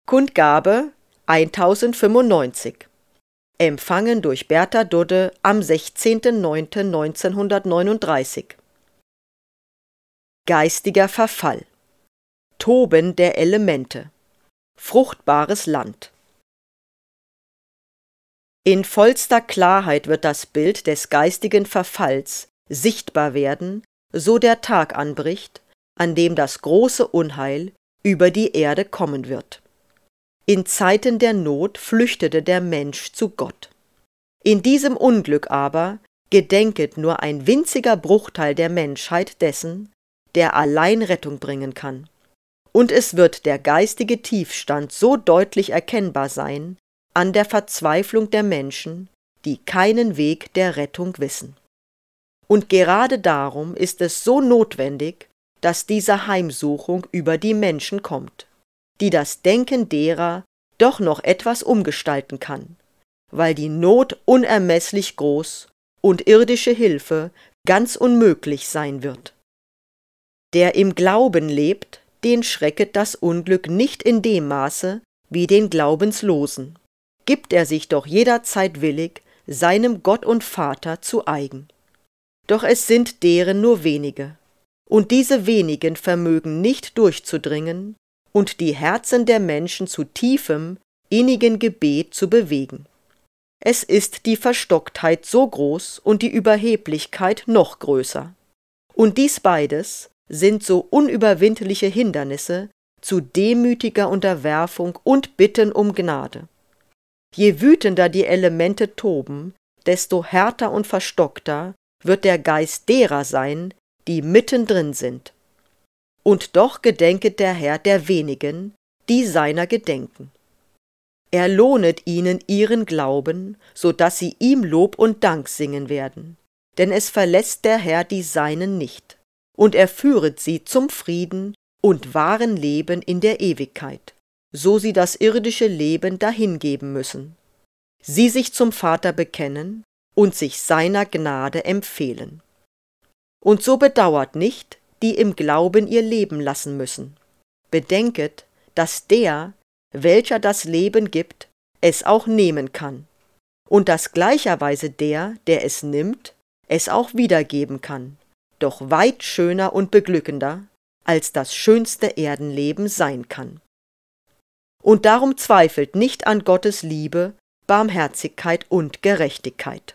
Kundgabe 1095. Empfangen durch Bertha Dudde am 16.09.1939. Geistiger Verfall. Toben der Elemente. Fruchtbares Land. In vollster Klarheit wird das Bild des geistigen Verfalls sichtbar werden, so der Tag anbricht, an dem das große Unheil über die Erde kommen wird. In Zeiten der Not flüchtete der Mensch zu Gott. In diesem Unglück aber gedenket nur ein winziger Bruchteil der Menschheit dessen, der allein Rettung bringen kann. Und es wird der geistige Tiefstand so deutlich erkennbar sein an der Verzweiflung der Menschen, die keinen Weg der Rettung wissen. Und gerade darum ist es so notwendig, dass diese Heimsuchung über die Menschen kommt, die das Denken derer doch noch etwas umgestalten kann, weil die Not unermesslich groß und irdische Hilfe ganz unmöglich sein wird. Der im Glauben lebt, den schrecket das Unglück nicht in dem Maße wie den Glaubenslosen, gibt er sich doch jederzeit willig seinem Gott und Vater zu eigen. Doch es sind deren nur wenige, und diese wenigen vermögen nicht durchzudringen und die Herzen der Menschen zu tiefem, innigen Gebet zu bewegen. Es ist die Verstocktheit so groß und die Überheblichkeit noch größer. Und dies beides sind so unüberwindliche Hindernisse zu demütiger Unterwerfung und Bitten um Gnade. Je wütender die Elemente toben, desto härter und verstockter wird der Geist derer sein, die mittendrin sind. Und doch gedenket der Herr der wenigen, die seiner gedenken. Er lohnet ihnen ihren Glauben, so dass sie ihm Lob und Dank singen werden, denn es verlässt der Herr die Seinen nicht, und er führet sie zum Frieden und wahren Leben in der Ewigkeit, so sie das irdische Leben dahingeben müssen, sie sich zum Vater bekennen und sich seiner Gnade empfehlen. Und so bedauert nicht, die im Glauben ihr Leben lassen müssen. Bedenket, dass der, welcher das Leben gibt, es auch nehmen kann, und dass gleicherweise der, der es nimmt, es auch wiedergeben kann, doch weit schöner und beglückender, als das schönste Erdenleben sein kann. Und darum zweifelt nicht an Gottes Liebe, Barmherzigkeit und Gerechtigkeit.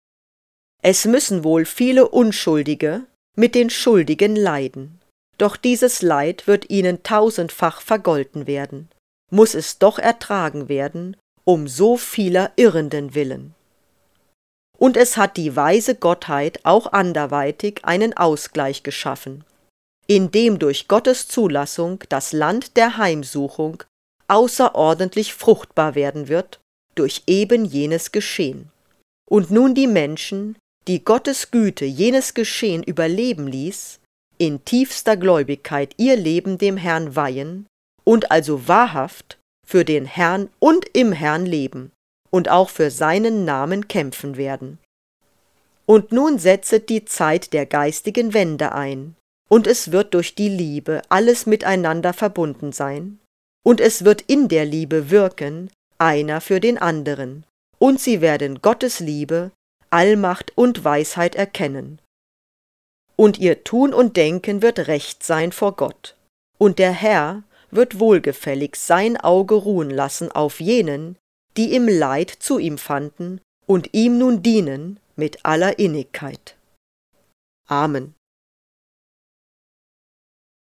Es müssen wohl viele Unschuldige mit den Schuldigen leiden, doch dieses Leid wird ihnen tausendfach vergolten werden, muß es doch ertragen werden, um so vieler Irrenden willen. Und es hat die weise Gottheit auch anderweitig einen Ausgleich geschaffen, indem durch Gottes Zulassung das Land der Heimsuchung außerordentlich fruchtbar werden wird durch eben jenes Geschehen. Und nun die Menschen, die Gottes Güte jenes Geschehen überleben ließ, in tiefster Gläubigkeit ihr Leben dem Herrn weihen und also wahrhaft für den Herrn und im Herrn leben und auch für seinen Namen kämpfen werden. Und nun setzet die Zeit der geistigen Wende ein, und es wird durch die Liebe alles miteinander verbunden sein, und es wird in der Liebe wirken, einer für den anderen, und sie werden Gottes Liebe, Allmacht und Weisheit erkennen. Und ihr Tun und Denken wird recht sein vor Gott, und der Herr wird wohlgefällig sein Auge ruhen lassen auf jenen, die im Leid zu ihm fanden und ihm nun dienen mit aller Innigkeit. Amen.